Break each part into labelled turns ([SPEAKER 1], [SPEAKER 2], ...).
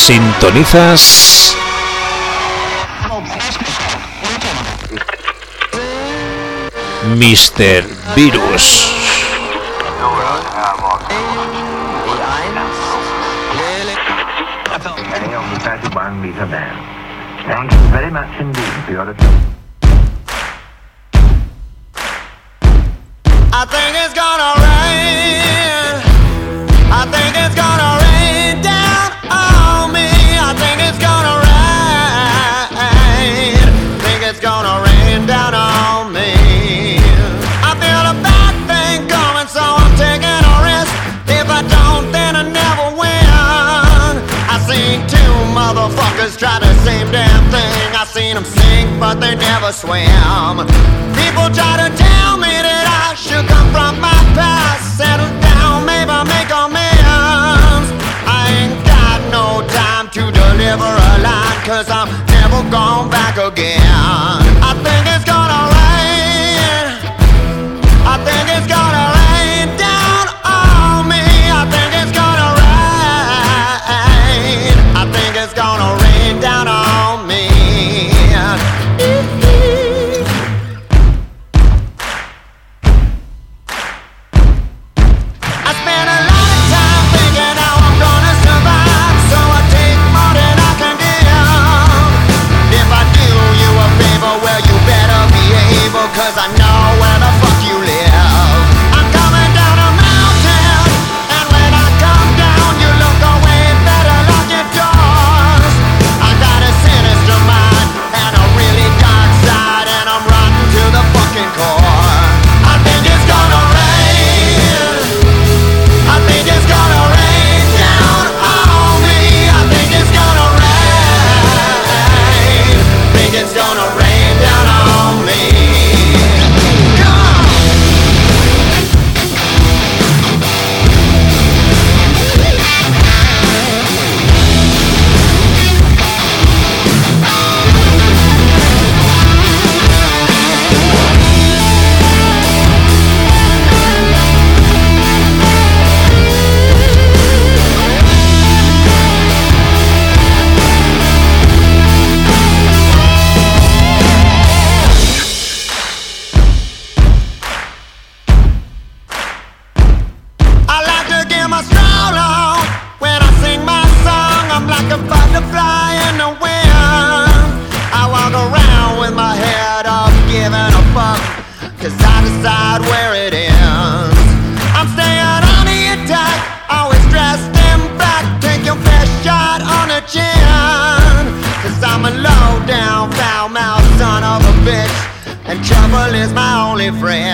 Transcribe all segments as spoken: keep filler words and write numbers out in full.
[SPEAKER 1] Sintonizas míster Virus.
[SPEAKER 2] Thank you very much indeed for your attention.
[SPEAKER 3] I think it's gonna rain. I think it's gonna rain down on me. I think it's gonna rain. Think it's gonna rain down on me. I feel a bad thing coming, so I'm taking a risk. If I don't, then I never win. I seen two motherfuckers try the same damn thing. I seen them sink, but they never swim. People try to tell me that I should come from my past, settle down, maybe make amends. I ain't got no time to deliver a line, cause I'm never going back again. I think it's gonna rain. I think it's gonna rain down on me. I think it's gonna rain. I think it's gonna rain down on me. Cause I know where the fuck you live. I'm coming down a mountain, and when I come down, you look away, better lock your doors. I got a sinister mind and a really dark side, and I'm rotten to the fucking core. I think it's gonna rain. I think it's gonna rain down on me. I think it's gonna rain. Think it's gonna rain down on me. And trouble is my only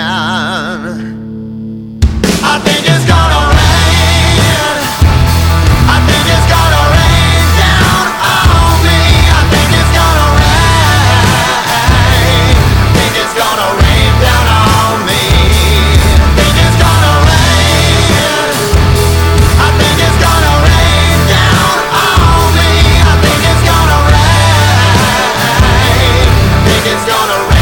[SPEAKER 3] friend. I think it's gonna rain. I think it's gonna rain down on me. I think it's gonna rain. Think it's gonna rain down on me. Think it's gonna rain. I think it's gonna rain down on me. I think it's gonna rain. Think it's gonna rain.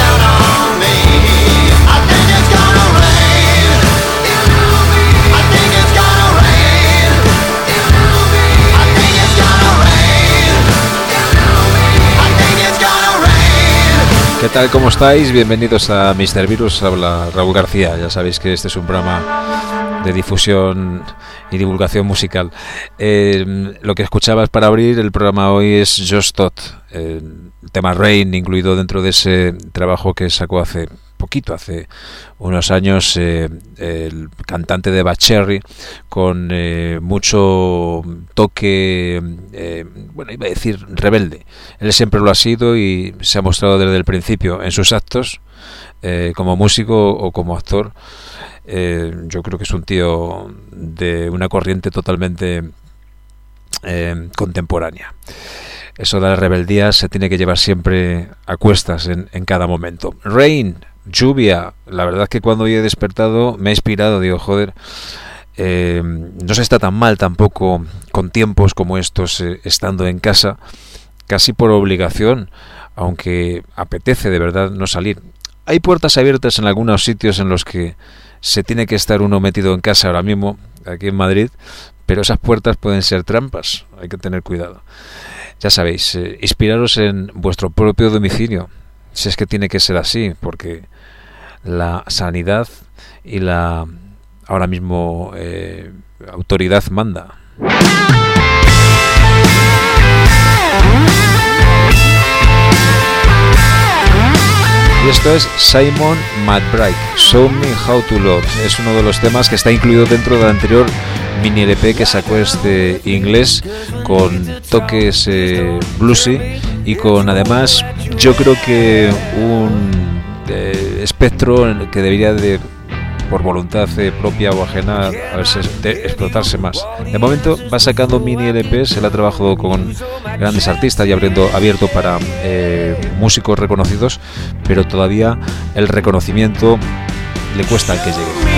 [SPEAKER 1] ¿Qué tal? ¿Cómo estáis? Bienvenidos a míster Virus, habla Raúl García. Ya sabéis que este es un programa de difusión y divulgación musical. Eh, lo que escuchabas para abrir el programa hoy es Just Thought, eh, el tema Rain, incluido dentro de ese trabajo que sacó hace poquito, hace unos años, eh, el cantante de Bacherry, con eh, mucho toque, eh, bueno, iba a decir rebelde. Él siempre lo ha sido y se ha mostrado desde el principio en sus actos, eh, como músico o como actor. Eh, yo creo que es un tío de una corriente totalmente eh, contemporánea. Eso de la rebeldía se tiene que llevar siempre a cuestas en, en cada momento. Rain, lluvia. La verdad es que cuando yo he despertado me he inspirado, digo, joder, eh, no se está tan mal tampoco con tiempos como estos, eh, estando en casa, casi por obligación, aunque apetece de verdad no salir. Hay puertas abiertas en algunos sitios en los que se tiene que estar uno metido en casa ahora mismo, aquí en Madrid, pero esas puertas pueden ser trampas, hay que tener cuidado. Ya sabéis, eh, inspiraros en vuestro propio domicilio, si es que tiene que ser así, porque la sanidad y la ahora mismo eh, autoridad manda. Y esto es Simon McBride, Show Me How to Love. Es uno de los temas que está incluido dentro del anterior mini L P que sacó este inglés, con toques eh, bluesy y con además yo creo que un eh, espectro que debería de, por voluntad eh, propia o ajena, a ver si de explotarse más. De momento va sacando mini L Ps, él ha trabajado con grandes artistas y abriendo, abierto para eh, músicos reconocidos, pero todavía el reconocimiento le cuesta al que llegue.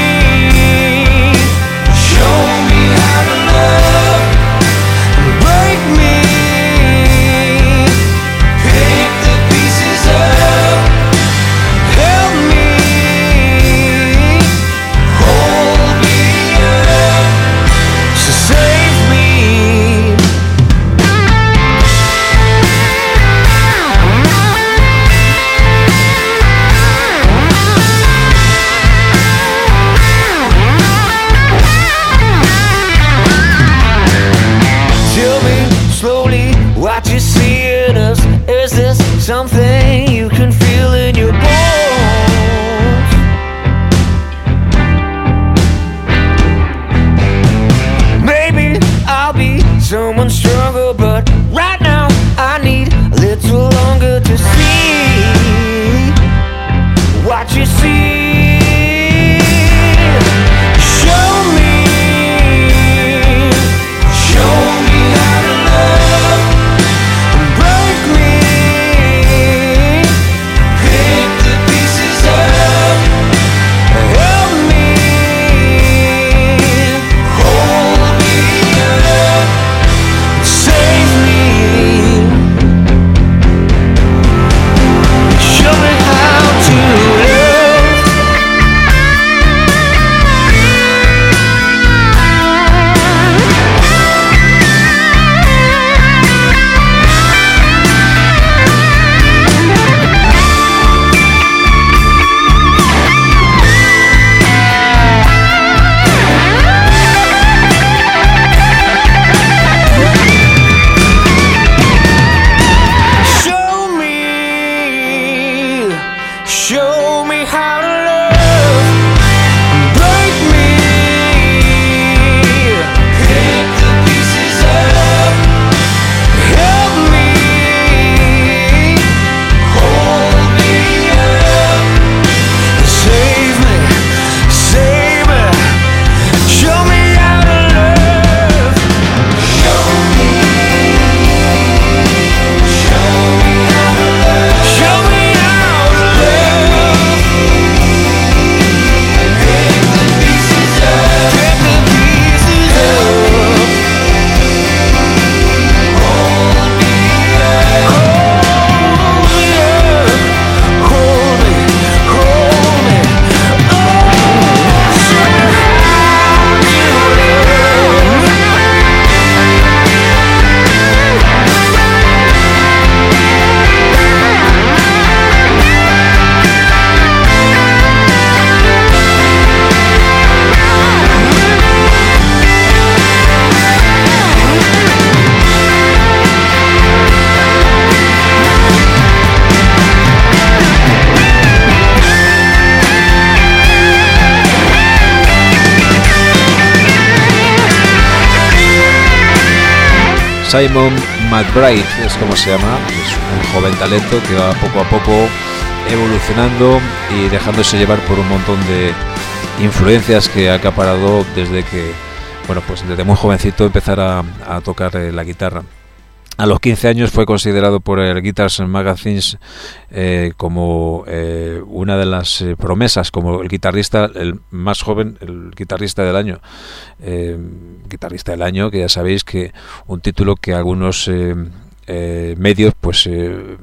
[SPEAKER 4] Something you can feel in your bones. Maybe I'll be someone stronger, but right now I need a little longer to see what you see. Show me, show me how to love. Break me.
[SPEAKER 1] Simon McBride es como se llama, es un joven talento que va poco a poco evolucionando y dejándose llevar por un montón de influencias que ha acaparado desde que, bueno, pues desde muy jovencito empezar a, a tocar eh, la guitarra. A los quince años fue considerado por el Guitars Magazine eh, como eh, una de las eh, promesas, como el guitarrista, el más joven, el guitarrista del año. Eh, guitarrista del año, que ya sabéis que un título que algunos eh, eh, medios pues eh,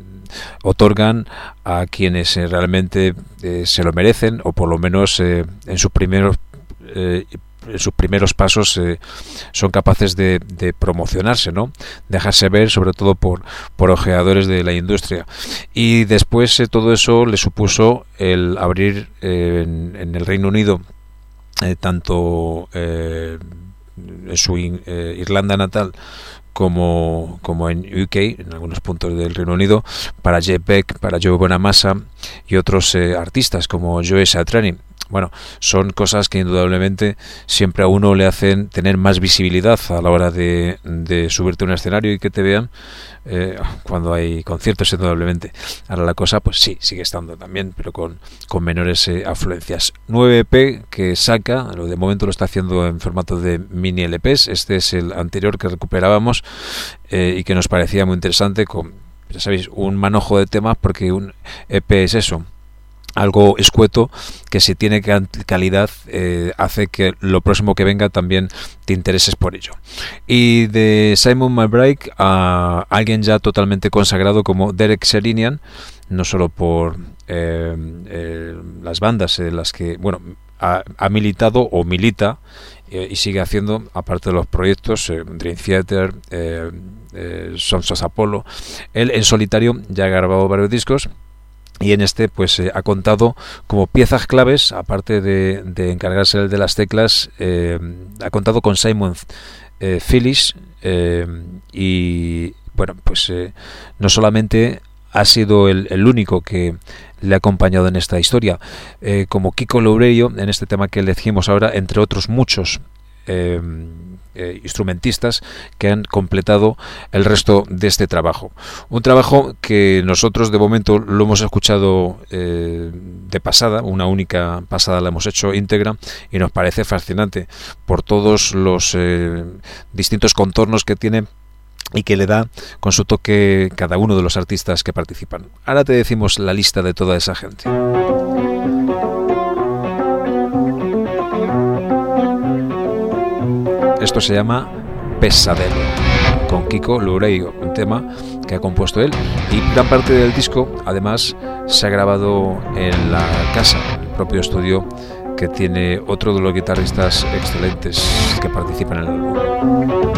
[SPEAKER 1] otorgan a quienes eh, realmente eh, se lo merecen, o por lo menos eh, en sus primeros eh, en sus primeros pasos eh, son capaces de, de promocionarse, ¿no? Dejarse ver, sobre todo por, por ojeadores de la industria. Y después eh, todo eso le supuso el abrir eh, en, en el Reino Unido eh, tanto eh, en su eh, Irlanda natal como, como en U K, en algunos puntos del Reino Unido, para Jeff Beck, para Joe Bonamassa y otros eh, artistas como Joe Satriani. Bueno, son cosas que indudablemente siempre a uno le hacen tener más visibilidad a la hora de, de subirte a un escenario y que te vean eh, cuando hay conciertos, indudablemente. Ahora la cosa, pues sí, sigue estando también, pero con, con menores eh, afluencias. nueve E P que saca, de momento lo está haciendo en formato de mini L Ps. Este es el anterior que recuperábamos eh, y que nos parecía muy interesante, con, ya sabéis, un manojo de temas, porque un E P es eso, algo escueto que si tiene calidad eh, hace que lo próximo que venga también te intereses por ello. Y de Simon McBride a alguien ya totalmente consagrado como Derek Sherinian, no solo por eh, eh, las bandas en las que bueno ha, ha militado o milita eh, y sigue haciendo, aparte de los proyectos eh, Dream Theater, eh, eh, Sons of Apollo. Él en solitario ya ha grabado varios discos. Y en este pues eh, ha contado como piezas claves, aparte de, de encargarse el de las teclas, eh, ha contado con Simon eh, Phillips eh, y bueno, pues eh, no solamente ha sido el, el único que le ha acompañado en esta historia, eh, como Kiko Loureiro en este tema que elegimos ahora, entre otros muchos eh, eh, instrumentistas que han completado el resto de este trabajo. Un trabajo que nosotros de momento lo hemos escuchado eh, de pasada, una única pasada la hemos hecho íntegra y nos parece fascinante por todos los eh, distintos contornos que tiene y que le da con su toque cada uno de los artistas que participan. Ahora te decimos la lista de toda esa gente. Esto se llama Pesadelo, con Kiko Loureiro, un tema que ha compuesto él, y gran parte del disco además se ha grabado en la casa, en el propio estudio que tiene otro de los guitarristas excelentes que participan en el álbum.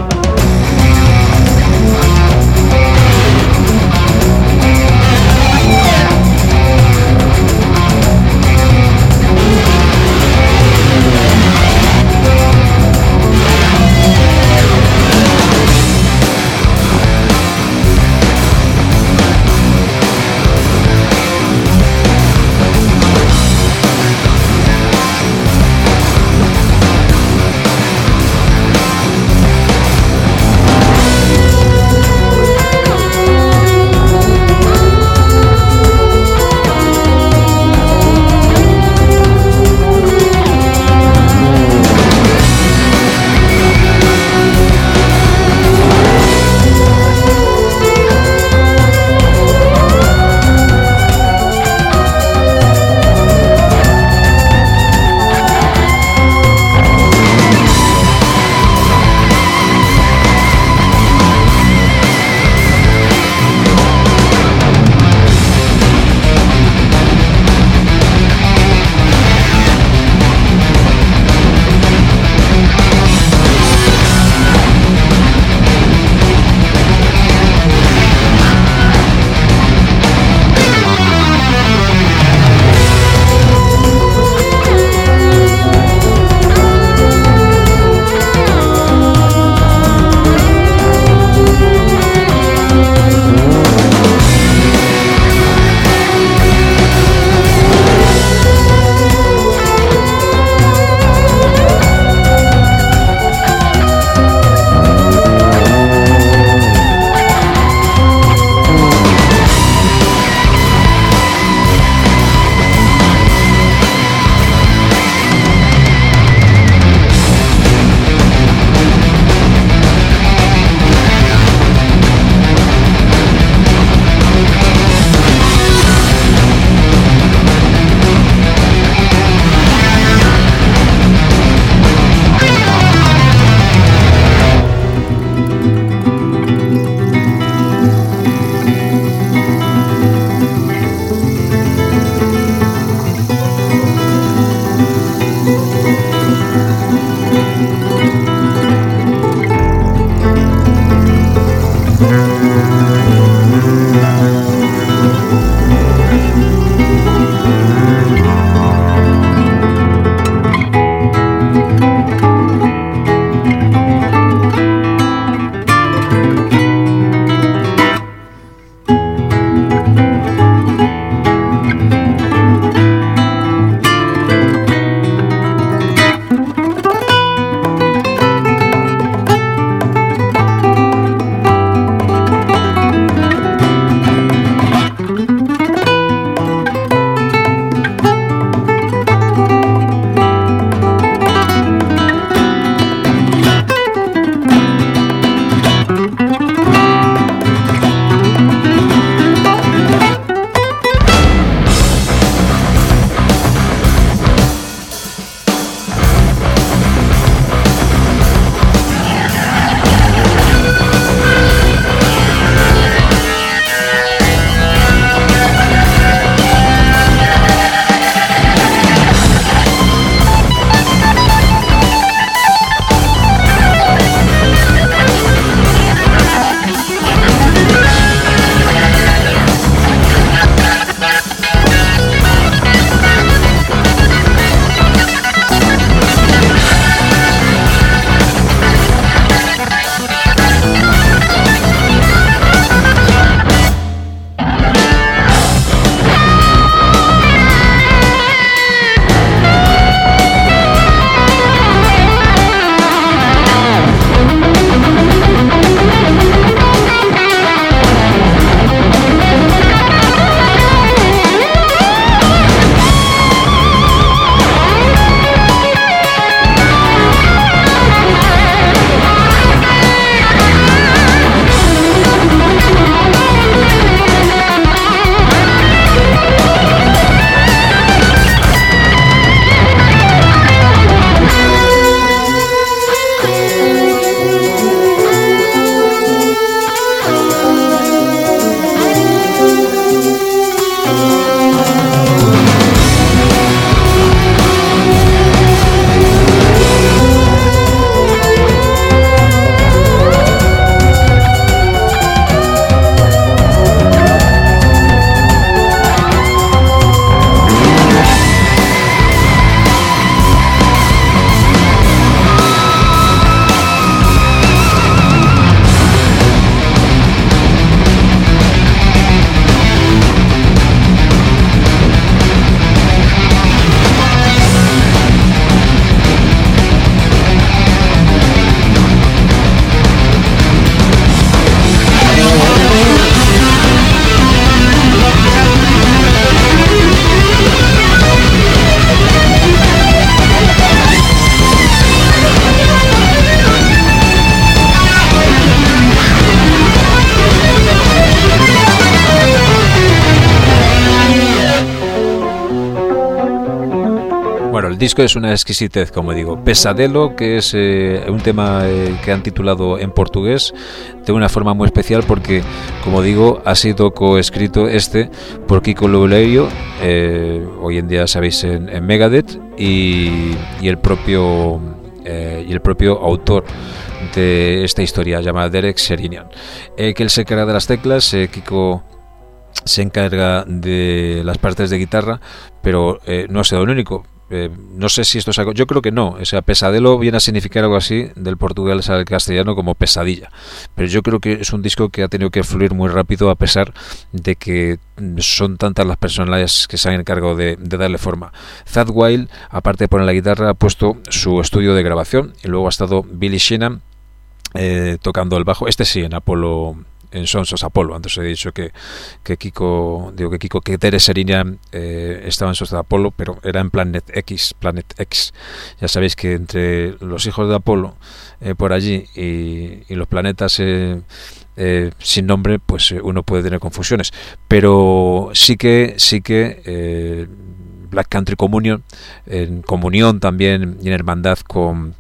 [SPEAKER 1] Bueno, el disco es una exquisitez, como digo. Pesadelo, que es eh, un tema eh, que han titulado en portugués de una forma muy especial porque, como digo, ha sido coescrito este por Kiko Loureiro, eh, hoy en día sabéis en, en Megadeth, y, y el propio eh, y el propio autor de esta historia, llamada Derek Sherinian, eh, que él se encarga de las teclas, eh, Kiko se encarga de las partes de guitarra, pero eh, no ha sido el único. Eh, no sé si esto es algo, yo creo que no, o sea, pesadelo viene a significar algo así del portugués al castellano como pesadilla, pero yo creo que es un disco que ha tenido que fluir muy rápido a pesar de que son tantas las personalidades que se han encargado de, de darle forma. Zakk Wylde, aparte de poner la guitarra, ha puesto su estudio de grabación y luego ha estado Billy Sheehan eh, tocando el bajo, este sí, en Apollo, en Sons of Apollo. Antes he dicho que, que Kiko, digo que Kiko, que Derek Sherinian eh, estaba en Sons of Apollo, pero era en Planet X, Planet X. Ya sabéis que entre los hijos de Apolo eh, por allí y, y los planetas eh, eh, sin nombre, pues eh, uno puede tener confusiones. Pero sí que, sí que eh, Black Country Communion, en comunión también y en hermandad con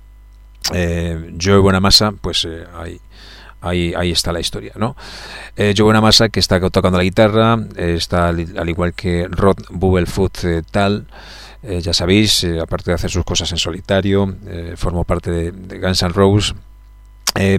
[SPEAKER 1] eh, Joey Bonamassa, pues eh, hay Ahí, ahí está la historia, ¿no? Eh, Joey Bonamassa, que está tocando la guitarra, eh, está al, al igual que Rod Bubblefoot eh, Tal, eh, ya sabéis, eh, aparte de hacer sus cosas en solitario, eh, formó parte de, de Guns N' Roses. Eh,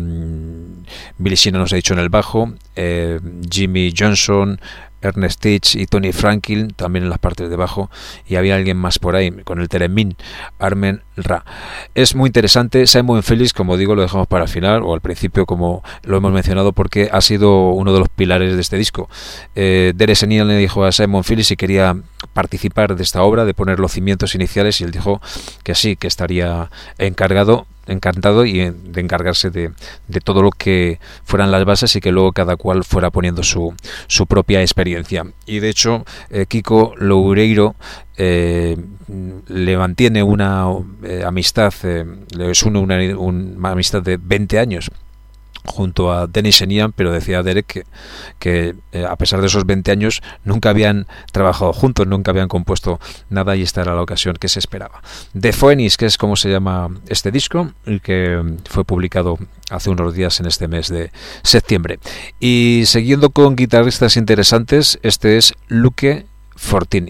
[SPEAKER 1] mm, Billy Sheehan nos ha dicho en el bajo, eh, Jimmy Johnson, Ernest Stitch y Tony Franklin también en las partes de bajo, y había alguien más por ahí con el Teremin, Armen Ra. Es muy interesante. Simon Phillips, como digo, lo dejamos para el final o al principio, como lo hemos mencionado, porque ha sido uno de los pilares de este disco. eh, Derek Sherinian le dijo a Simon Phillips si quería participar de esta obra, de poner los cimientos iniciales, y él dijo que sí, que estaría encargado encantado y de encargarse de, de todo lo que fueran las bases y que luego cada cual fuera poniendo su, su propia experiencia. Y de hecho eh, Kiko Loureiro eh, le mantiene una eh, amistad, eh, les une una, una amistad de veinte años junto a Dennis Sherinian, pero decía Derek que, que eh, a pesar de esos veinte años nunca habían trabajado juntos, nunca habían compuesto nada, y esta era la ocasión que se esperaba. The Phoenix, que es como se llama este disco, y que fue publicado hace unos días en este mes de septiembre. Y siguiendo con guitarristas interesantes, este es Luke Fortini.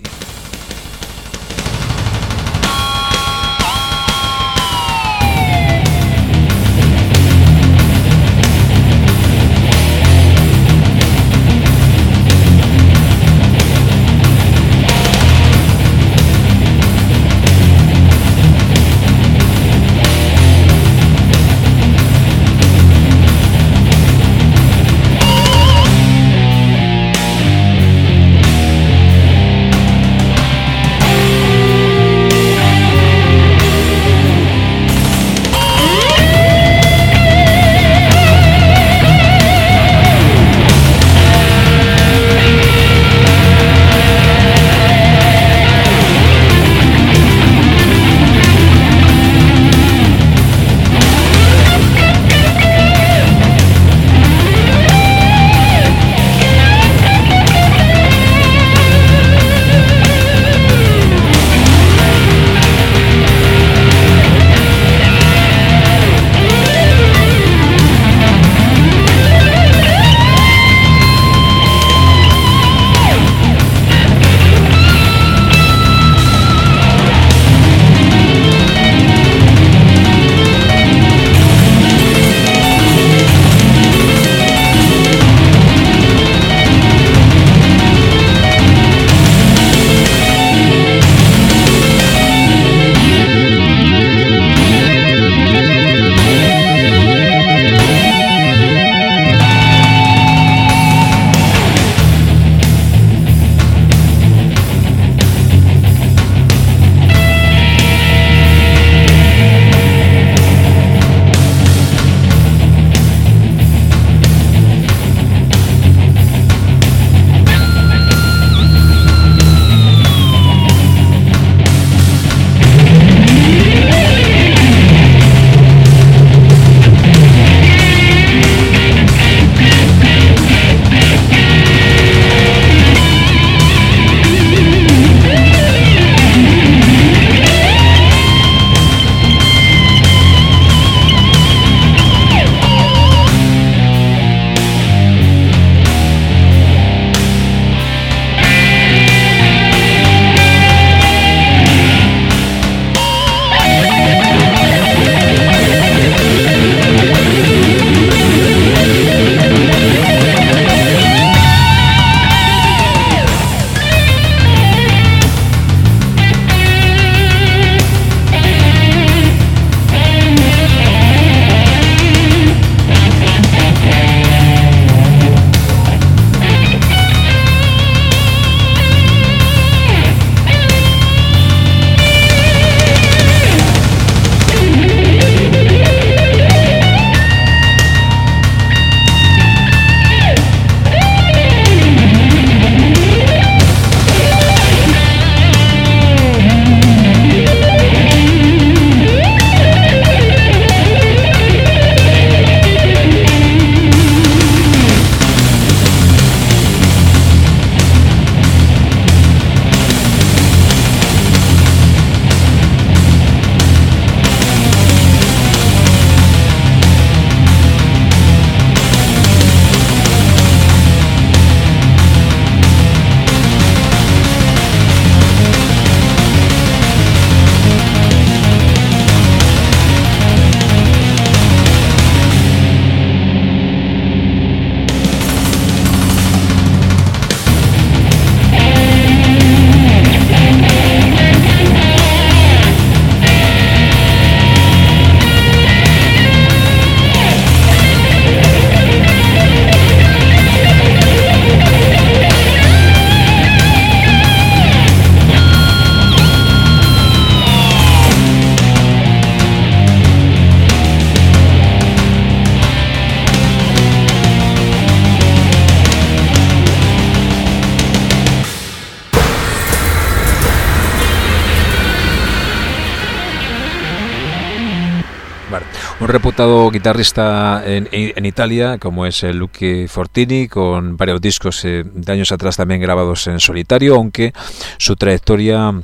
[SPEAKER 1] un reputado guitarrista en, en Italia, como es el Luca Fortini, con varios discos eh, de años atrás también grabados en solitario, aunque su trayectoria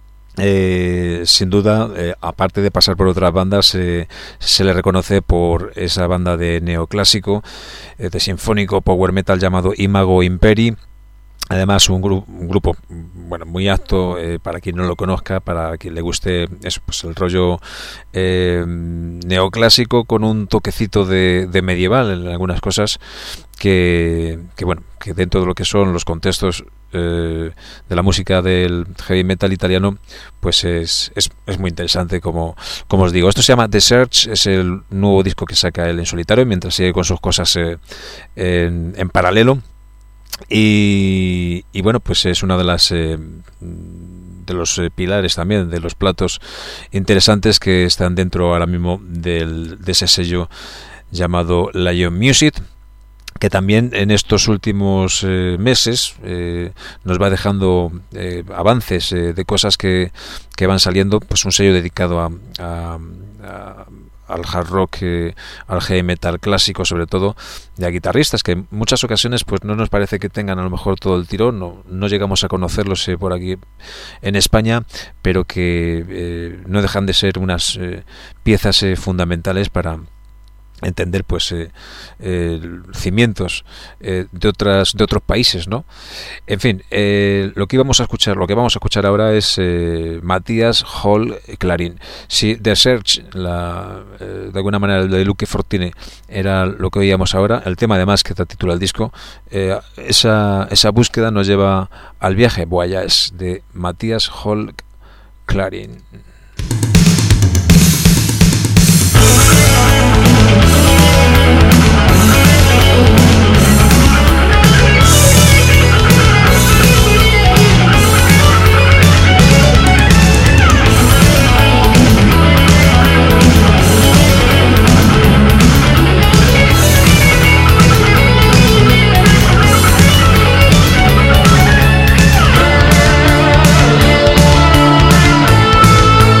[SPEAKER 1] Eh, sin duda, eh, aparte de pasar por otras bandas, eh, se le reconoce por esa banda de neoclásico, eh, de sinfónico power metal llamado Imago Imperi. Además, un, gru un grupo bueno muy apto eh, para quien no lo conozca, para quien le guste eso, pues el rollo eh, neoclásico con un toquecito de, de medieval en algunas cosas que, que bueno que dentro de lo que son los contextos eh, de la música del heavy metal italiano, pues es, es, es muy interesante, como, como os digo. Esto se llama The Search, es el nuevo disco que saca él en solitario mientras sigue con sus cosas eh, en, en paralelo. Y, y bueno, pues es una de las eh, de los eh, pilares también, de los platos interesantes que están dentro ahora mismo del, de ese sello llamado Lion Music, que también en estos últimos eh, meses eh, nos va dejando eh, avances eh, de cosas que, que van saliendo. Pues un sello dedicado a, a, a al hard rock, eh, al heavy metal clásico, sobre todo, y a guitarristas que en muchas ocasiones pues no nos parece que tengan a lo mejor todo el tirón, no, no llegamos a conocerlos eh, por aquí en España, pero que eh, no dejan de ser unas eh, piezas eh, fundamentales para entender pues eh, eh, cimientos eh, de otras de otros países, ¿no? En fin, eh, lo que íbamos a escuchar, lo que vamos a escuchar ahora es eh, Matthias Hall Clarín. Si The Search, la, eh, de alguna manera el de Luca Fortini, era lo que oíamos ahora, el tema además que titula el disco, eh, esa esa búsqueda nos lleva al viaje Voyage de Matthias Hall Clarín.
[SPEAKER 5] We'll be right back.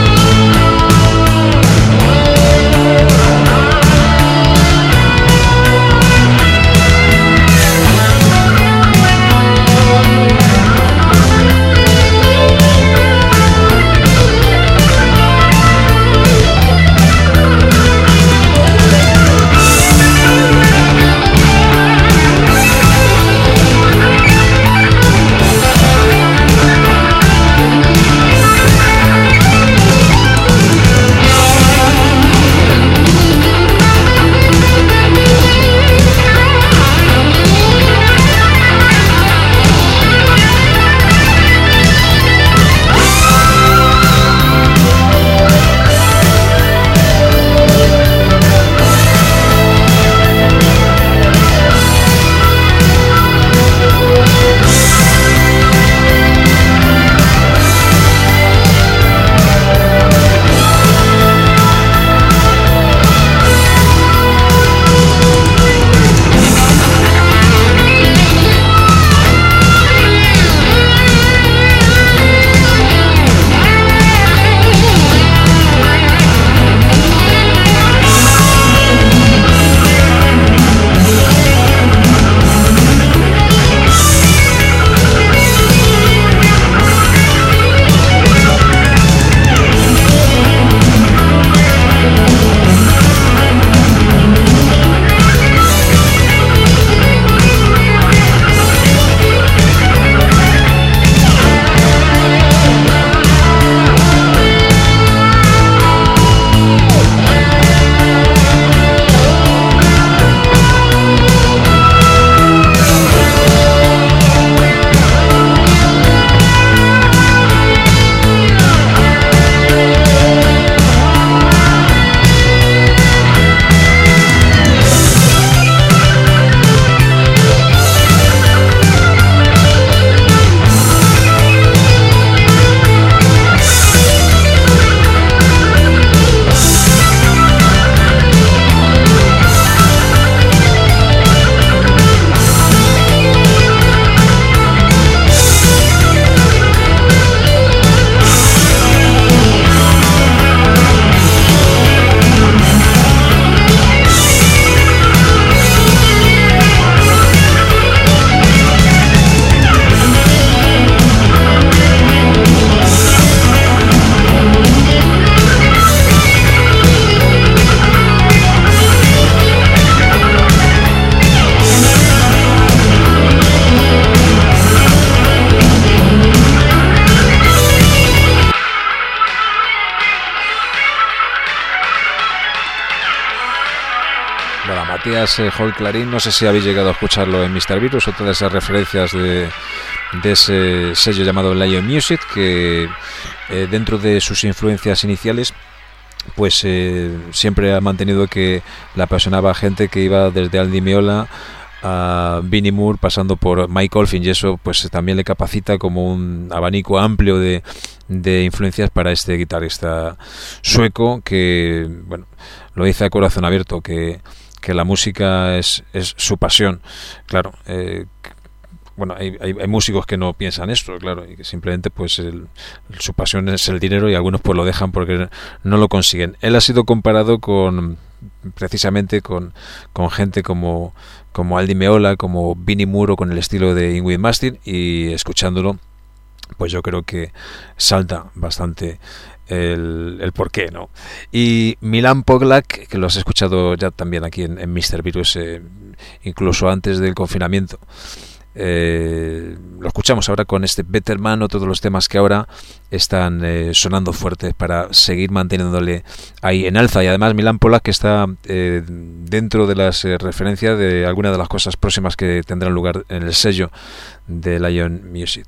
[SPEAKER 1] Matías eh, Hall Clarín, no sé si habéis llegado a escucharlo en míster Virus o todas esas referencias de, de ese sello llamado Lion Music, que eh, dentro de sus influencias iniciales pues eh, siempre ha mantenido que le apasionaba a gente que iba desde Al Di Meola a Vinnie Moore, pasando por Mike Oldfield, y eso pues también le capacita como un abanico amplio de, de influencias para este guitarrista sueco que, bueno, lo dice a corazón abierto, que, que la música es, es su pasión. Claro, eh, bueno, hay, hay, hay músicos que no piensan esto, claro, y que simplemente pues el, su pasión es el dinero, y algunos pues lo dejan porque no lo consiguen. Él ha sido comparado con precisamente con, con gente como, como Al Di Meola, como Vinnie Moore, o con el estilo de Yngwie Malmsteen, y escuchándolo pues yo creo que salta bastante el, el porqué, ¿no? Y Milan Poglak, que lo has escuchado ya también aquí en, en míster Virus, eh, incluso antes del confinamiento. Eh, lo escuchamos ahora con este Better Man, o todos los temas que ahora están eh, sonando fuertes para seguir manteniéndole ahí en alza. Y además Milan Poglak, que está eh, dentro de las eh, referencias de algunas de las cosas próximas que tendrán lugar en el sello de Lion Music.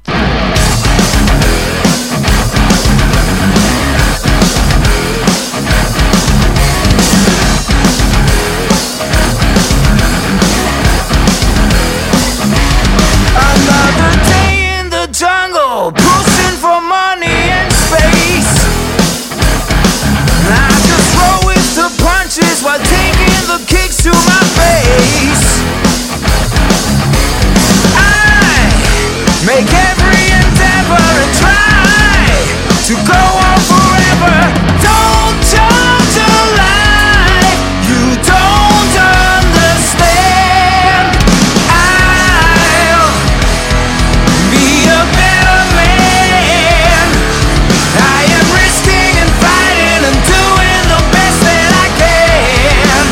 [SPEAKER 4] Another day in the jungle, pushing for money and space. I just roll with the punches while taking the kicks to my face. I make every endeavor and try to go on forever. Don't judge a life you don't understand. I'll be a better man. I am risking and fighting and doing the best that I can.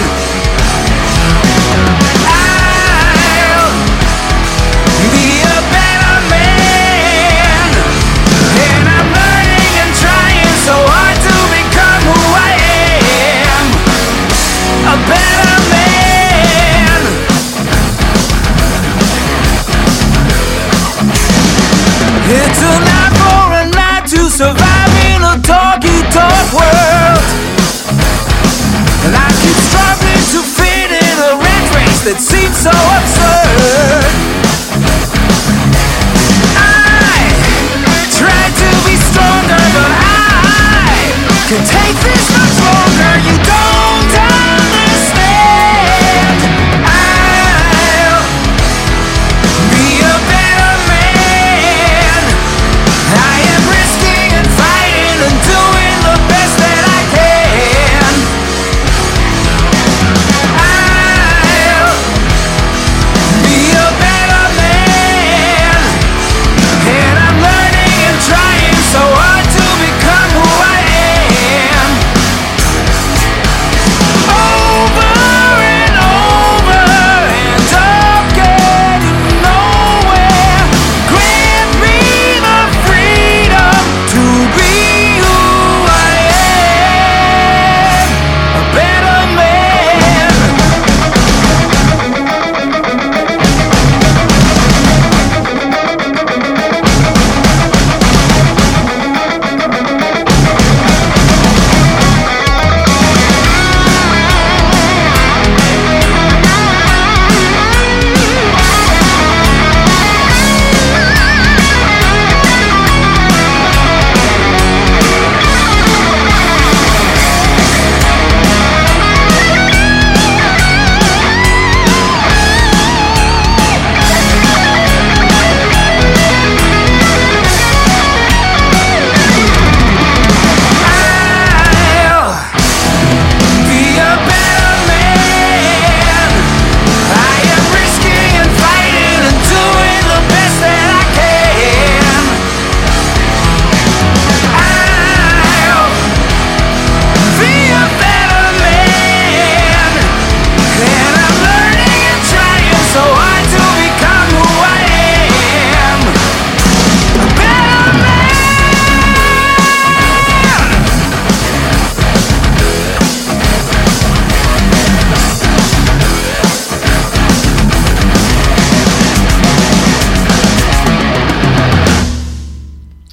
[SPEAKER 4] I'll be a better man. And I'm learning and trying so hard to become who I am. A better man. It's a night for a night to survive in a talky-talk world. And I keep struggling to fit in a rat race that seems so absurd. I try to be stronger, but I can take this much longer. You don't understand. I'll be a better man. I am risking and fighting and doing the best that I can. I'll be a better man. And I'm learning and trying so hard to become who I am.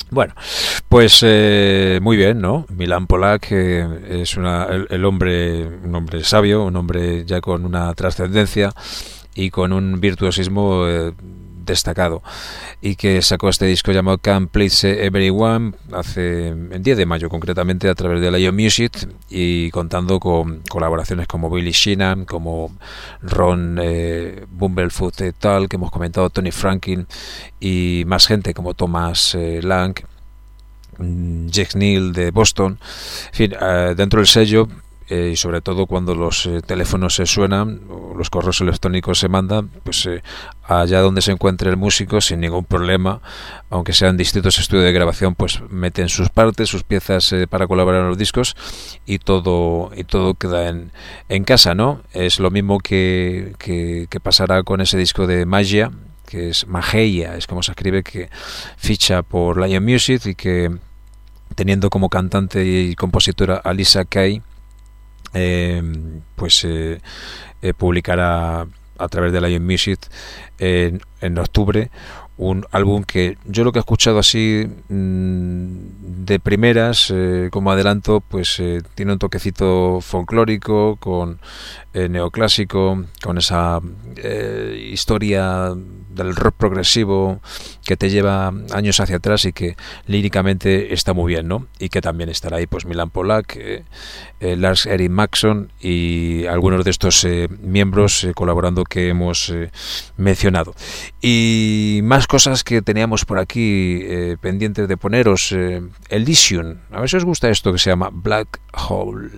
[SPEAKER 1] Bueno, pues eh, muy bien, ¿no? Milan Polak eh, es una, el, el hombre, un hombre sabio, un hombre ya con una trascendencia y con un virtuosismo eh, destacado, y que sacó este disco llamado Can't Please Everyone hace el diez de mayo concretamente a través de Lion Music, y contando con colaboraciones como Billy Sheehan, como Ron eh, Bumblefoot et al, que hemos comentado, Tony Franklin, y más gente como Thomas eh, Lang, Jack Neal de Boston. En fin, eh, dentro del sello, eh, y sobre todo cuando los eh, teléfonos se suenan o los correos electrónicos se mandan, pues eh, allá donde se encuentre el músico, sin ningún problema, aunque sean distintos estudios de grabación, pues meten sus partes, sus piezas eh, para colaborar en los discos, y todo y todo queda en, en casa, ¿no? Es lo mismo que, que, que pasará con ese disco de Magia, que es Magia, es como se escribe, que ficha por Lion Music, y que teniendo como cantante y compositora a Lisa Kay, eh, pues eh, eh, publicará a través de Lion Music en, en octubre un álbum que yo lo que he escuchado así mmm, de primeras, eh, como adelanto, pues eh, tiene un toquecito folclórico, con eh, neoclásico, con esa eh, historia del rock progresivo que te lleva años hacia atrás, y que líricamente está muy bien, ¿no? Y que también estará ahí pues Milan Polak, eh, eh, Lars Erik Maxson y algunos de estos eh, miembros eh, colaborando que hemos eh, mencionado. Y más cosas que teníamos por aquí eh, pendientes de poneros. eh, Elysium, a ver si os gusta esto que se llama Black Hole.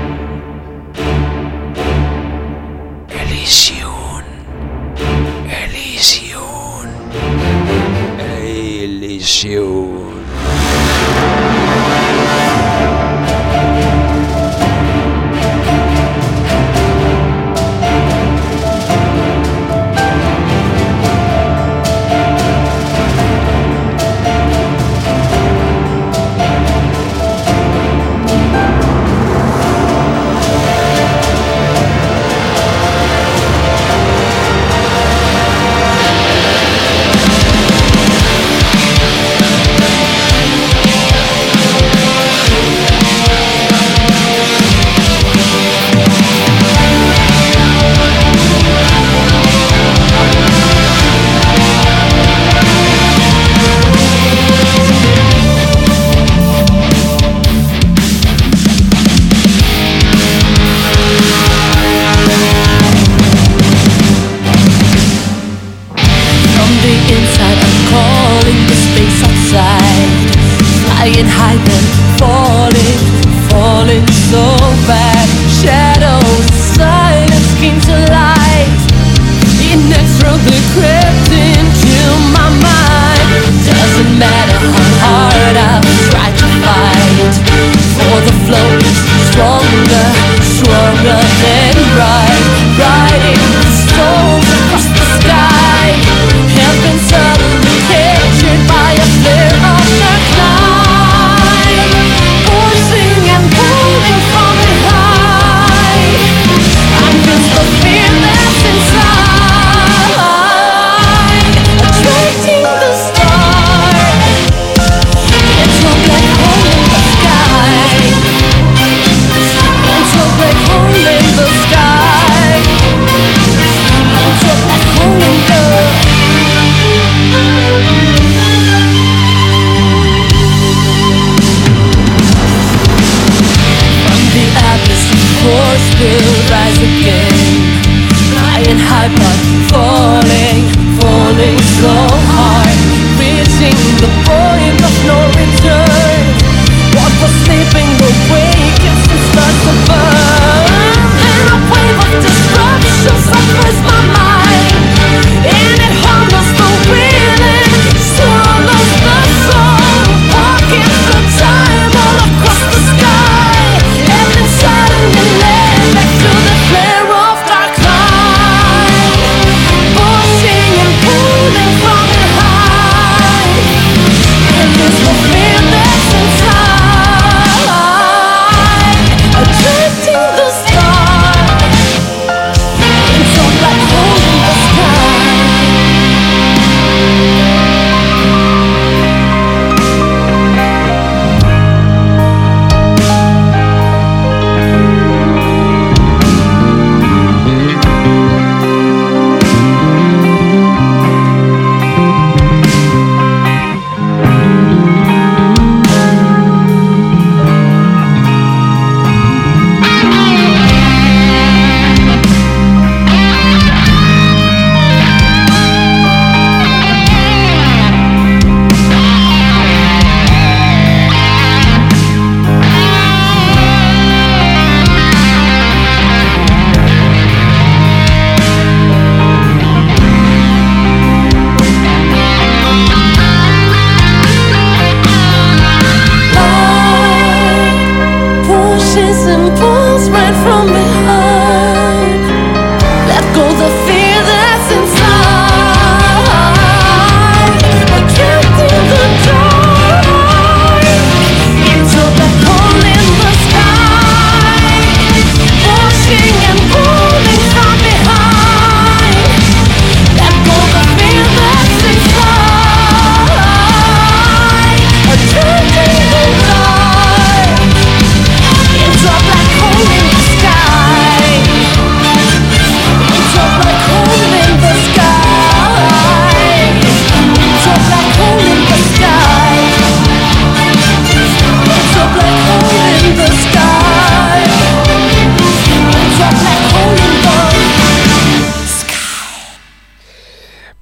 [SPEAKER 1] Elysium, Elysium, Elysium.
[SPEAKER 5] Feel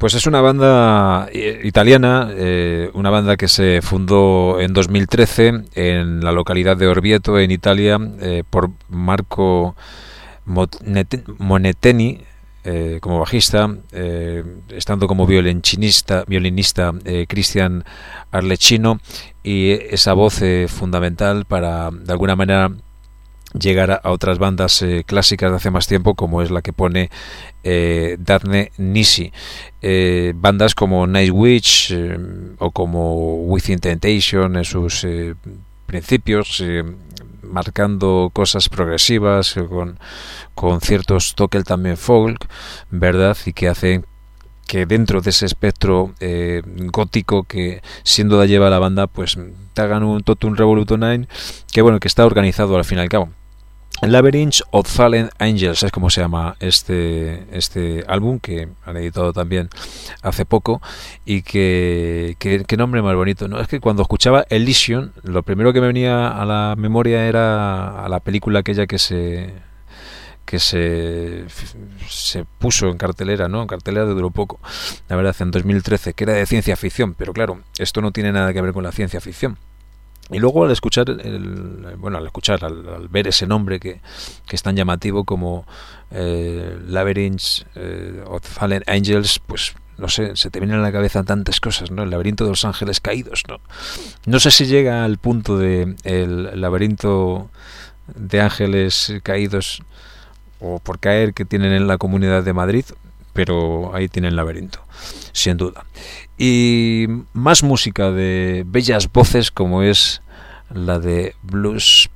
[SPEAKER 1] Pues es una banda italiana, eh, una banda que se fundó en dos mil trece en la localidad de Orvieto, en Italia, eh, por Marco Moneteni, eh, como bajista, eh, estando como violinista, violinista eh, Cristian Arlecchino, y esa voz eh, fundamental para, de alguna manera, llegar a, a otras bandas eh, clásicas de hace más tiempo, como es la que pone eh, Daphne Nisi. Eh, bandas como Nightwish eh, o como Within Temptation en sus eh, principios, eh, marcando cosas progresivas, eh, con, con ciertos toques también folk, ¿verdad? Y que hacen que dentro de ese espectro eh, gótico que sin duda lleva la banda, pues te hagan un totum revolutum que bueno, que está organizado al fin y al cabo. Labyrinth of Fallen Angels es como se llama este este álbum, que han editado también hace poco, y que, que, que nombre más bonito, ¿no? Es que cuando escuchaba Elysium, lo primero que me venía a la memoria era a la película aquella que se que se se puso en cartelera, ¿no? En cartelera duró poco, la verdad, en dos mil trece, que era de ciencia ficción, pero claro, esto no tiene nada que ver con la ciencia ficción. Y luego al escuchar, el, bueno, al escuchar, al, al ver ese nombre que, que es tan llamativo como eh, Labyrinth eh, of Fallen Angels, pues no sé, se te vienen a la cabeza tantas cosas, ¿no? El laberinto de los ángeles caídos, ¿no? No sé si llega al punto de el laberinto de ángeles caídos o por caer que tienen en la Comunidad de Madrid, pero ahí tienen laberinto, sin duda. Y más música de bellas voces, como es la de Blues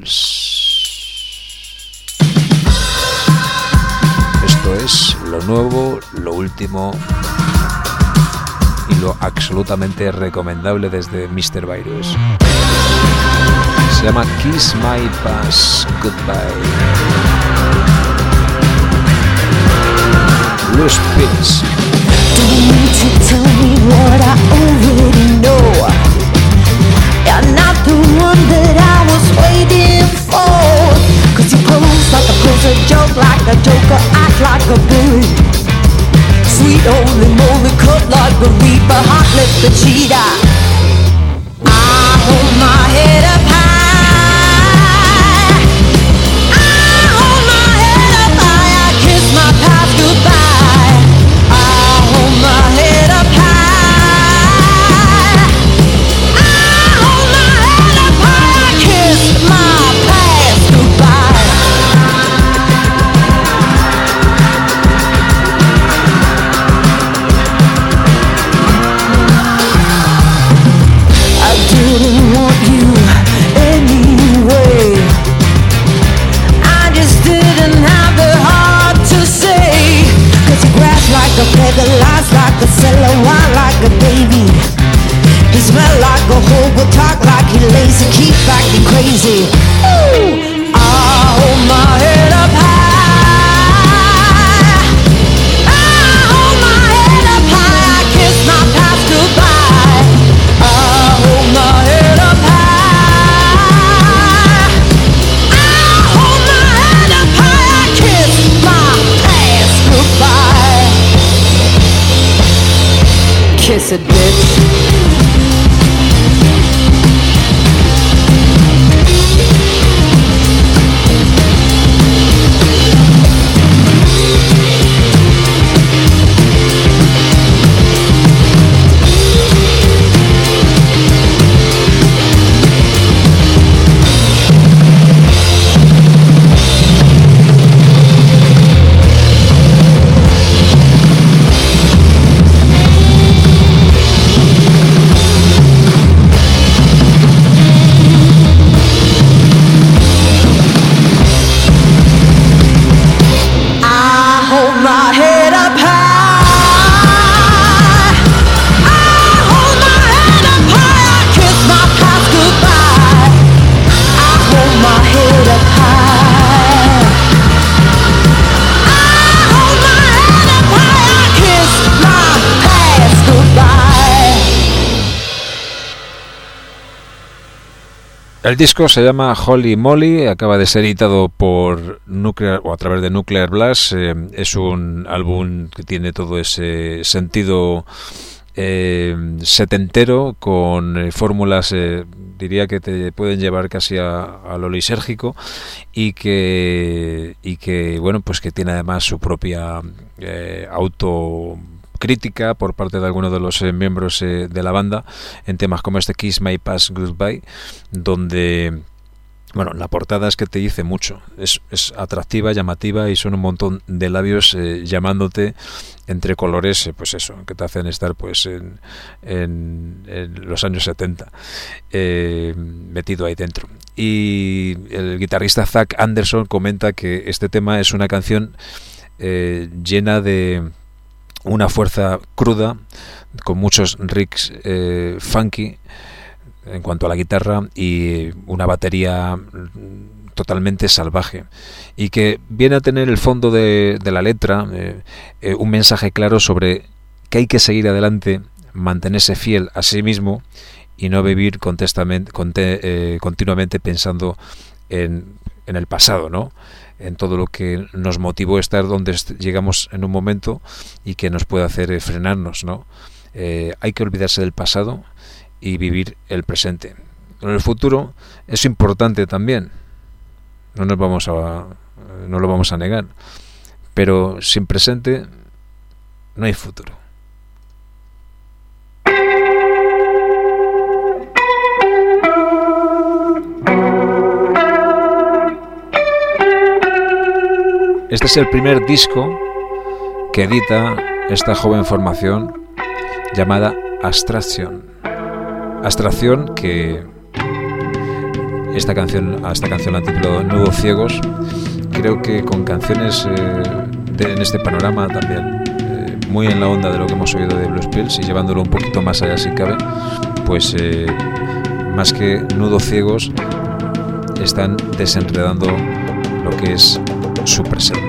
[SPEAKER 1] Pills. Esto es lo nuevo, lo último y lo absolutamente recomendable desde míster Virus. Se llama Kiss My Past Goodbye. Blues Pills.
[SPEAKER 5] Don't need to tell me what I already know. You're not the one that I was waiting for. Cause you pose like a poser, joke like a joker, act like a bully. Sweet holy moly, cut like the reaper, hot lip the cheetah. I hold my head up high. I hold my head up high. I kiss my past goodbye. My head up high. I hold my head up high. I kiss my past goodbye. I didn't want you anyway. I just didn't have the heart to say. Cause you grass like a feather, lies like a cellar, wine like a baby. He smell like a hoe, but talk like he lazy, keep acting crazy. Ooh, I hold my head up high. I hold my head up high. I kiss my past goodbye. I hold my head up high. I hold my head up high. I kiss my past goodbye. Kiss it, bitch.
[SPEAKER 1] El disco se llama Holy Moly, acaba de ser editado por Nuclear o a través de Nuclear Blast. Eh, es un álbum que tiene todo ese sentido eh, setentero, con eh, fórmulas, eh, diría que te pueden llevar casi a, a lo lisérgico, y que y que bueno, pues que tiene además su propia eh, auto crítica por parte de algunos de los eh, miembros eh, de la banda en temas como este Kiss My Past Goodbye, donde bueno, la portada es que te dice mucho, es, es atractiva, llamativa, y son un montón de labios eh, llamándote entre colores, eh, pues eso, que te hacen estar pues en, en, en los años setenta eh, metido ahí dentro. Y el guitarrista Zack Anderson comenta que este tema es una canción eh, llena de una fuerza cruda, con muchos riffs eh, funky en cuanto a la guitarra, y una batería totalmente salvaje, y que viene a tener el fondo de, de la letra eh, eh, un mensaje claro sobre que hay que seguir adelante, mantenerse fiel a sí mismo y no vivir contestamente, conte, eh, continuamente pensando en, en el pasado, ¿no? En todo lo que nos motivó a estar donde llegamos en un momento y que nos puede hacer eh, frenarnos, ¿no? Eh, hay que olvidarse del pasado y vivir el presente. En el futuro es importante también, no nos vamos a no lo vamos a negar, pero sin presente no hay futuro. Este es el primer disco que edita esta joven formación llamada Abstracción. Abstracción, que esta canción, a esta canción la han titulado Nudos Ciegos. Creo que con canciones eh, de, en este panorama también eh, muy en la onda de lo que hemos oído de Blues Pills, y llevándolo un poquito más allá si cabe, pues eh, más que nudos ciegos están desenredando lo que es su presente.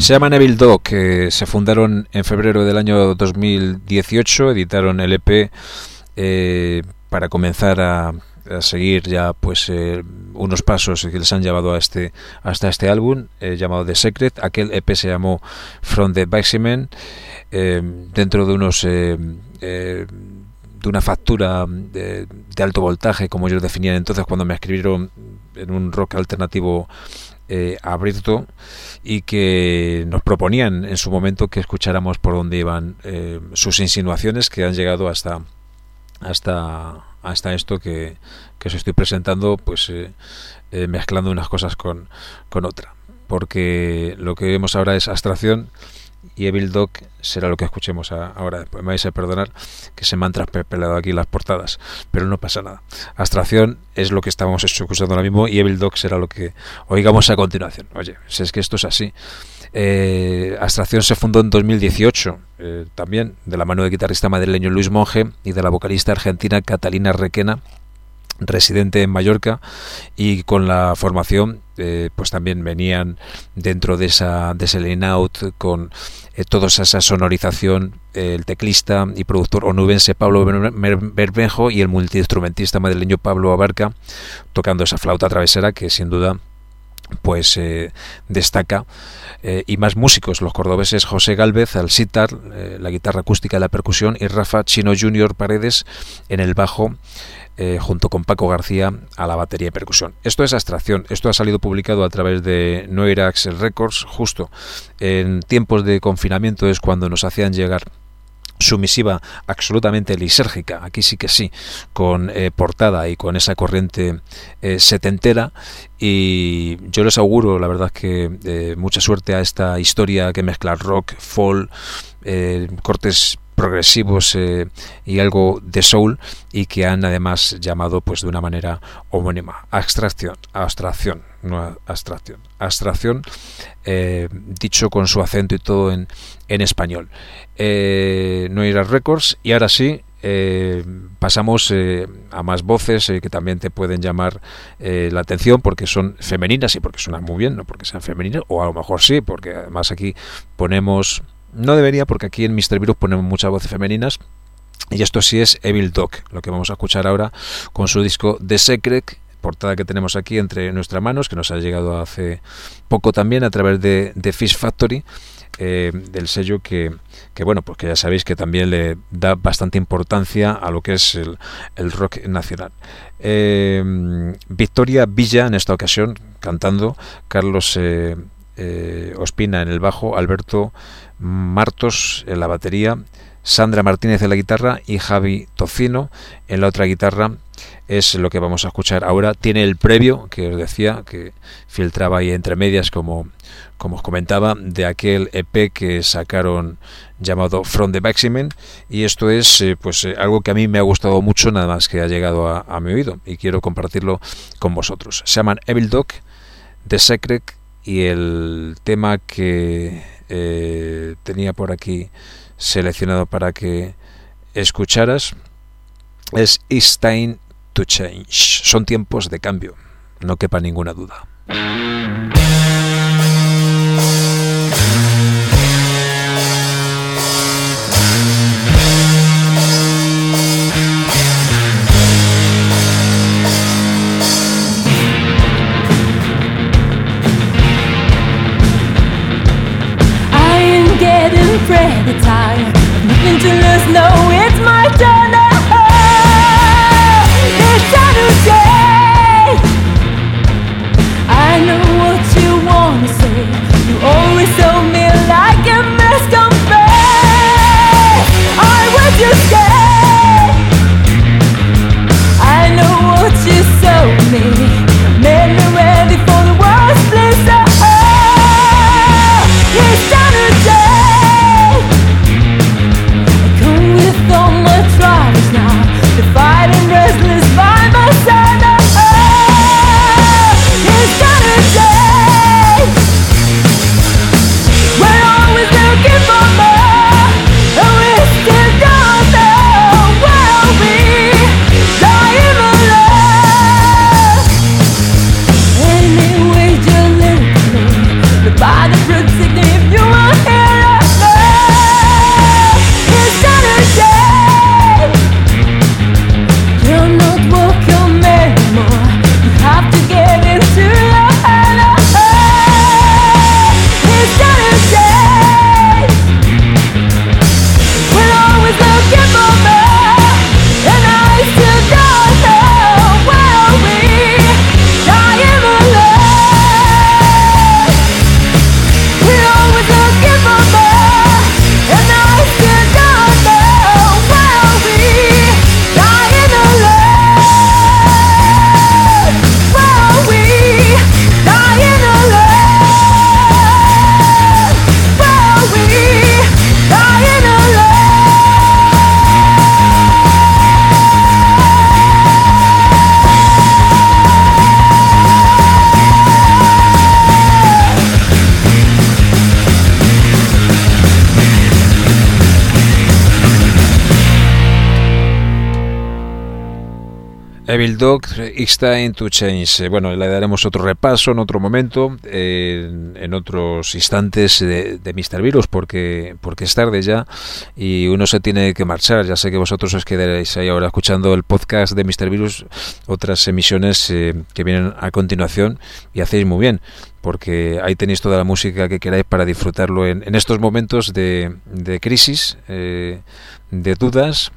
[SPEAKER 1] Se llaman Evil Dog, que se fundaron en febrero del año dos mil dieciocho, editaron el E P eh, para comenzar a, a seguir ya pues eh, unos pasos que les han llevado a este hasta este álbum eh, llamado The Secret. Aquel E P se llamó From the Basement, eh, dentro de unos eh, eh, de una factura de, de alto voltaje, como ellos definían entonces cuando me escribieron, en un rock alternativo eh, abierto, y que nos proponían en su momento que escucháramos por dónde iban eh, sus insinuaciones, que han llegado hasta hasta hasta esto que, que os estoy presentando, pues eh, eh, mezclando unas cosas con, con otra, porque lo que vemos ahora es abstracción, y Evil Dog será lo que escuchemos a, ahora. Después me vais a perdonar que se me han traspapelado aquí las portadas, pero no pasa nada. Abstracción es lo que estábamos escuchando ahora mismo, y Evil Dog será lo que oigamos a continuación. Oye, si es que esto es así. eh, Abstracción se fundó en dos mil dieciocho, eh, también de la mano del guitarrista madrileño Luis Monge y de la vocalista argentina Catalina Requena, residente en Mallorca, y con la formación eh, pues también venían dentro de esa de ese line-out con eh, toda esa sonorización eh, el teclista y productor onubense Pablo Bermejo y el multiinstrumentista madrileño Pablo Abarca, tocando esa flauta travesera que sin duda pues eh, destaca, eh, y más músicos, los cordobeses José Gálvez al sitar, eh, la guitarra acústica y la percusión, y Rafa Chino Junior Paredes en el bajo, Eh, junto con Paco García a la batería y percusión. Esto es Abstracción. Esto ha salido publicado a través de Noirax Records, justo en tiempos de confinamiento. Es cuando nos hacían llegar su misiva absolutamente lisérgica, aquí sí que sí, con eh, portada y con esa corriente eh, setentera, y yo les auguro, la verdad, que eh, mucha suerte a esta historia que mezcla rock, folk, eh, cortes progresivos eh, y algo de soul, y que han además llamado pues de una manera homónima abstracción, abstracción, no abstracción, abstracción, eh, dicho con su acento y todo en, en español. Eh, Noirax Records. Y ahora sí, eh, pasamos eh, a más voces eh, que también te pueden llamar eh, la atención, porque son femeninas y porque suenan muy bien, no porque sean femeninas, o a lo mejor sí, porque además aquí ponemos... No debería, porque aquí en míster Virus ponemos muchas voces femeninas. Y esto sí es Evil Dog, lo que vamos a escuchar ahora con su disco The Secret, portada que tenemos aquí entre nuestras manos, que nos ha llegado hace poco también a través de, de Fish Factory, eh, del sello que, que, bueno, pues que ya sabéis que también le da bastante importancia a lo que es el, el rock nacional. Eh, Victoria Villa en esta ocasión cantando, Carlos eh, eh, Ospina en el bajo, Alberto Martos en la batería, Sandra Martínez en la guitarra y Javi Tocino en la otra guitarra. Es lo que vamos a escuchar ahora. Tiene el previo que os decía, que filtraba ahí entre medias, como, como os comentaba, de aquel E P que sacaron llamado From the Basement, y esto es eh, pues eh, algo que a mí me ha gustado mucho, nada más que ha llegado a, a mi oído, y quiero compartirlo con vosotros. Se llaman Evil Dog, The Secret, y el tema que eh, tenía por aquí seleccionado para que escucharas es It's Time to Change. Son tiempos de cambio, no quepa ninguna duda.
[SPEAKER 5] Pretty tired, nothing to lose, no, it's my turn. Oh, it's time to change. I know what you wanna say. You always told me like a mask on face. I want you stay. I know what you told me. Made me ready for the worst place. Oh, it's time to change. Come with
[SPEAKER 1] Devil Dog, It's Time to Change. Eh, bueno, le daremos otro repaso en otro momento, eh, en, en otros instantes de, de míster Virus, porque, porque es tarde ya y uno se tiene que marchar. Ya sé que vosotros os quedaréis ahí ahora escuchando el podcast de míster Virus, otras emisiones eh, que vienen a continuación, y hacéis muy bien, porque ahí tenéis toda la música que queráis para disfrutarlo en, en estos momentos de, de crisis, eh, de dudas,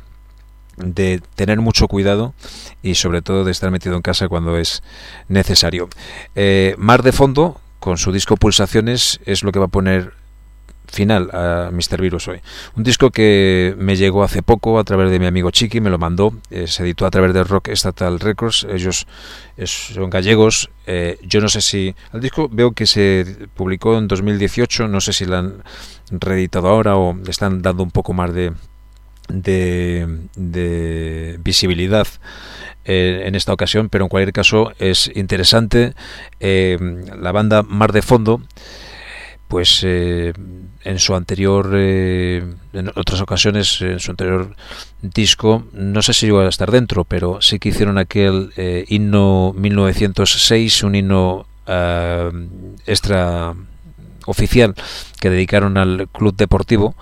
[SPEAKER 1] de tener mucho cuidado y sobre todo de estar metido en casa cuando es necesario. eh, Mar de Fondo, con su disco Pulsaciones, es lo que va a poner final a míster Virus hoy. Un disco que me llegó hace poco a través de mi amigo Chiqui, me lo mandó, eh, se editó a través de Rock Estatal Records. Ellos es, son gallegos. eh, yo no sé si el disco, veo que se publicó en dos mil dieciocho, no sé si lo han reeditado ahora o le están dando un poco más de De, de visibilidad eh, en esta ocasión, pero en cualquier caso es interesante. Eh, la banda Mar de Fondo, pues eh, en su anterior eh, en otras ocasiones, en su anterior disco, no sé si llegó a estar dentro, pero sí que hicieron aquel eh, himno mil novecientos seis, un himno uh, extra oficial que dedicaron al club deportivo.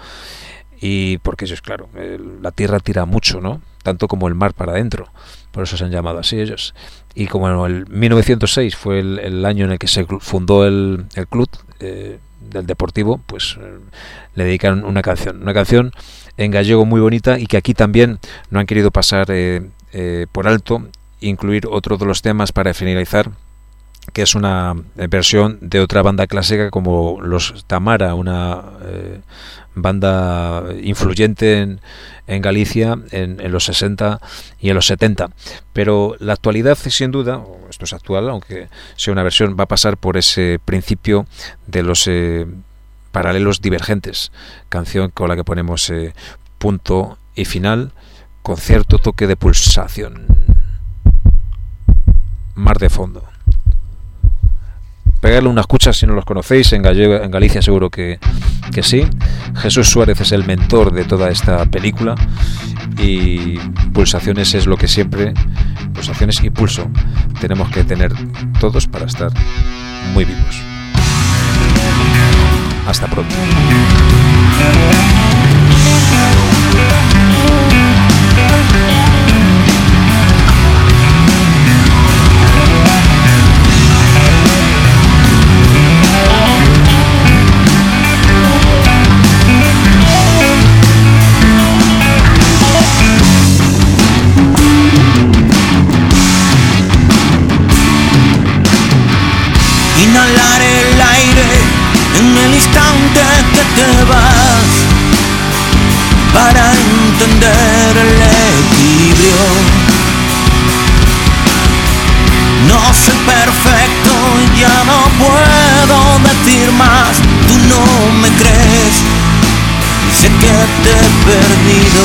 [SPEAKER 1] Y porque ellos, claro, eh, la tierra tira mucho, ¿no? Tanto como el mar para adentro. Por eso se han llamado así ellos. Y como el mil novecientos seis fue el, el año en el que se fundó el, el club eh, del Deportivo, pues eh, le dedicaron una canción. Una canción en gallego muy bonita y que aquí también no han querido pasar eh, eh, por alto, incluir otro de los temas para finalizar, que es una versión de otra banda clásica como los Tamara, una eh, banda influyente en, en Galicia en, en los sesenta y en los setenta. Pero la actualidad, sin duda, esto es actual, aunque sea una versión, va a pasar por ese principio de los eh, paralelos divergentes, canción con la que ponemos eh, punto y final, con cierto toque de pulsación. Mar de Fondo. Pegarle una escucha si no los conocéis. En, Gallego, en Galicia seguro que, que sí. Jesús Suárez es el mentor de toda esta película y Pulsaciones es lo que siempre, pulsaciones y pulso, tenemos que tener todos para estar muy vivos. Hasta pronto.
[SPEAKER 4] Inhalar el aire en el instante que te vas, para entender el equilibrio. No soy perfecto, ya no puedo decir más. Tú no me crees, sé que te he perdido.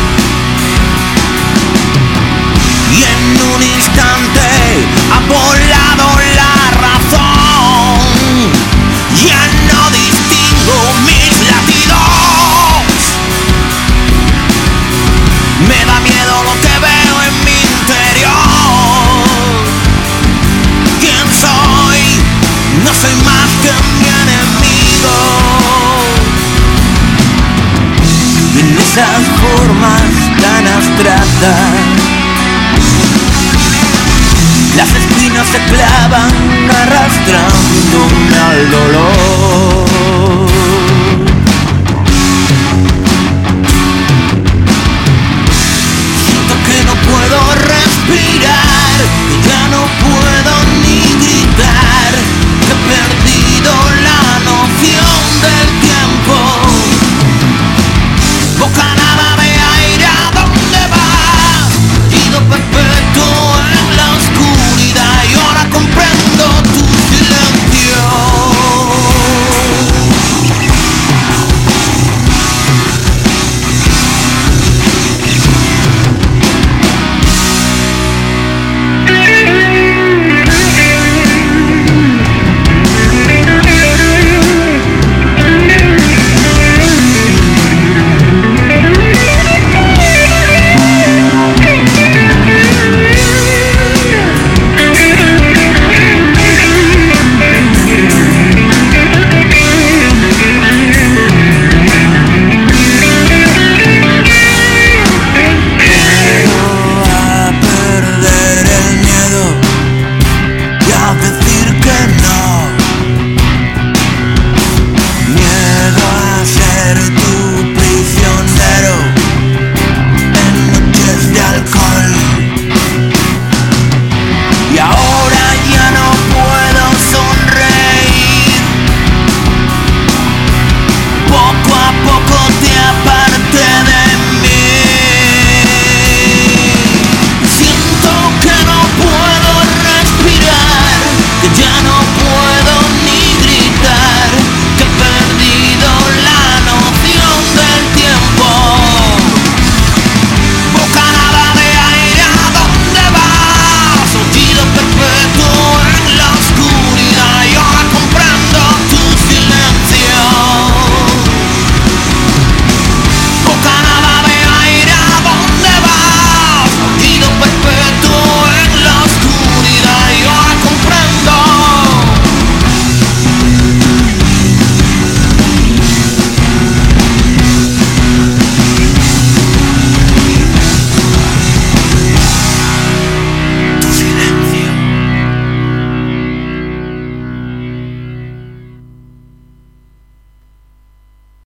[SPEAKER 4] Y en un instante ha volado la razón. Ya no distingo mis latidos. Me da miedo lo que veo en mi interior. ¿Quién soy? No soy más que mi enemigo. En esas formas tan abstractas, las espinas se clavan arrastrando